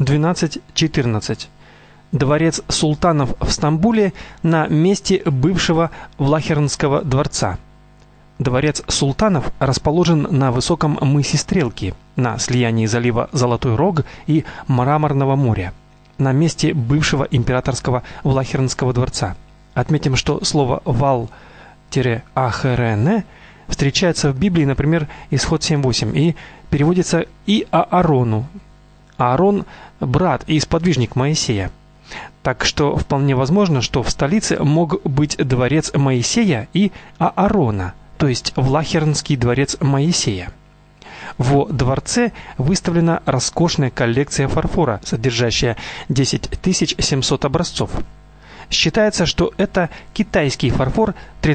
1214. Дворец султанов в Стамбуле на месте бывшего Влахернского дворца. Дворец султанов расположен на высоком мысе Стрелки, на слиянии залива Золотой Рог и Мраморного моря, на месте бывшего императорского Влахернского дворца. Отметим, что слово «вал-ахрн» встречается в Библии, например, Исход 7:8, и переводится и Аарону. Аарон – брат и сподвижник Моисея. Так что вполне возможно, что в столице мог быть дворец Моисея и Аарона, то есть Влахернский дворец Моисея. Во дворце выставлена роскошная коллекция фарфора, содержащая 10700 образцов. Считается, что это китайский фарфор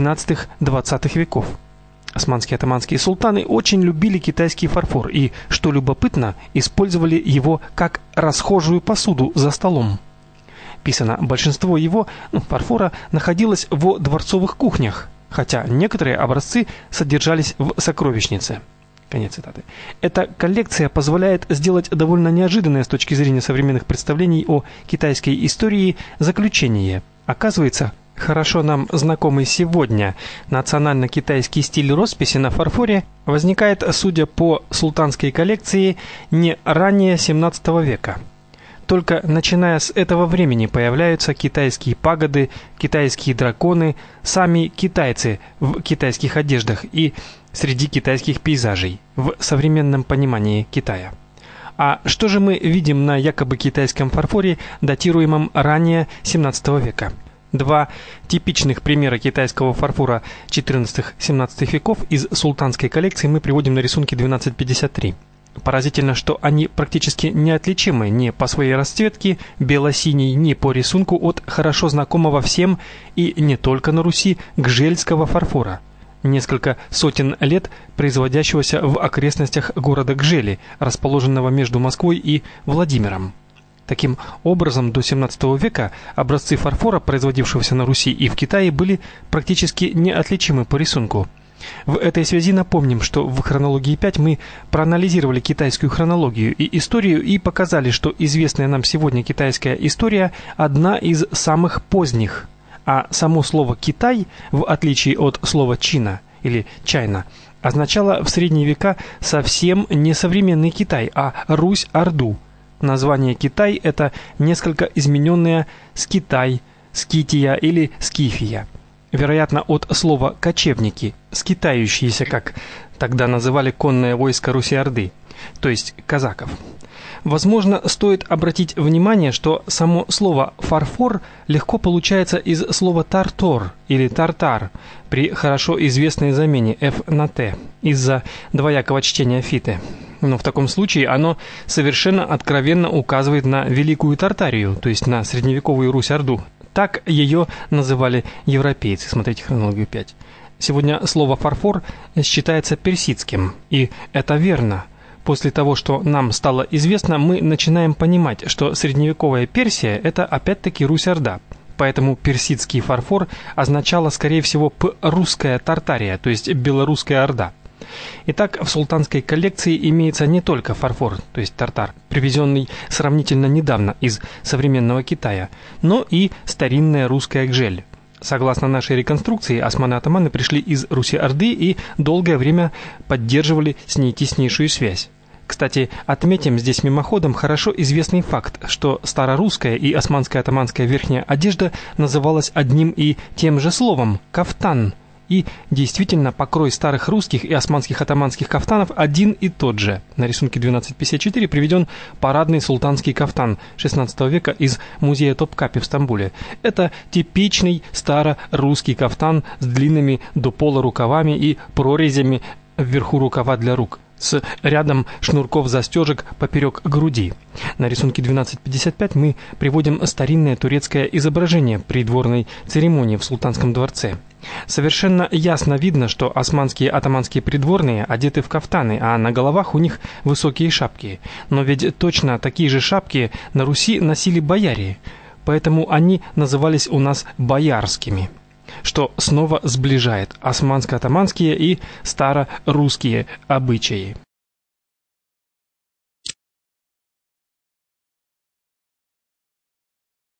13-20 веков. Османские атаманские султаны очень любили китайский фарфор и, что любопытно, использовали его как расхожую посуду за столом. Писано, большинство его фарфора находилось во дворцовых кухнях, хотя некоторые образцы содержались в сокровищнице. Конец цитаты. Эта коллекция позволяет сделать довольно неожиданное с точки зрения современных представлений о китайской истории заключение. Оказывается, хорошо нам знакомый сегодня национально-китайский стиль росписи на фарфоре возникает, судя по султанской коллекции, не ранее 17 века. Только начиная с этого времени появляются китайские пагоды, китайские драконы, сами китайцы в китайских одеждах и среди китайских пейзажей в современном понимании Китая. А что же мы видим на якобы китайском фарфоре, датируемом ранее 17 века? Два типичных примера китайского фарфора 14-17 веков из султанской коллекции мы приводим на рисунке 1253. Поразительно, что они практически неотличимы ни по своей расцветке бело-синий, ни по рисунку от хорошо знакомого всем и не только на Руси гжельского фарфора, несколько сотен лет производящегося в окрестностях города Гжели, расположенного между Москвой и Владимиром. Таким образом, до 17 века образцы фарфора, производившегося на Руси и в Китае, были практически неотличимы по рисунку. В этой связи напомним, что в хронологии 5 мы проанализировали китайскую хронологию и историю и показали, что известная нам сегодня китайская история одна из самых поздних, а само слово «Китай», в отличие от слова «Чина» или «Чайна», означало в средние века совсем не современный Китай, а Русь-Орду. Название «Китай» — это несколько измененное «Скитай», «Скития» или «Скифия». Вероятно, от слова «кочевники», скитающиеся, как тогда называли конное войско Руси-Орды, то есть казаков. Возможно, стоит обратить внимание, что само слово «фарфор» легко получается из слова «тартор» или «тартар» при хорошо известной замене «ф» на «т» из-за двоякого чтения фиты. Но в таком случае оно совершенно откровенно указывает на Великую Тартарию, то есть на средневековую Русь-Орду. Так ее называли европейцы. Смотрите хронологию 5. Сегодня слово «фарфор» считается персидским, и это верно. После того, что нам стало известно, мы начинаем понимать, что средневековая Персия – это опять-таки Русь-Орда. Поэтому персидский фарфор означало, скорее всего, русская Тартария, то есть белорусская Орда. Итак, в султанской коллекции имеется не только фарфор, то есть тартар, привезенный сравнительно недавно из современного Китая, но и старинная русская гжель. Согласно нашей реконструкции, османы-атаманы пришли из Руси-Орды и долгое время поддерживали с ней теснейшую связь. Кстати, отметим здесь мимоходом хорошо известный факт, что старорусская и османская атаманская верхняя одежда называлась одним и тем же словом – кафтан. И действительно, покрой старых русских и османских атаманских кафтанов один и тот же. На рисунке 1254 приведен парадный султанский кафтан XVI века из музея Топкапи в Стамбуле. Это типичный старорусский кафтан с длинными до пола рукавами и прорезями вверху рукава для рук, с рядом шнурков-застежек поперек груди. На рисунке 1255 мы приводим старинное турецкое изображение придворной церемонии в султанском дворце. Совершенно ясно видно, что османские атаманские придворные одеты в кафтаны, а на головах у них высокие шапки. Но ведь точно такие же шапки на Руси носили бояре, поэтому они назывались у нас боярскими, что снова сближает османско-атаманские и старорусские обычаи.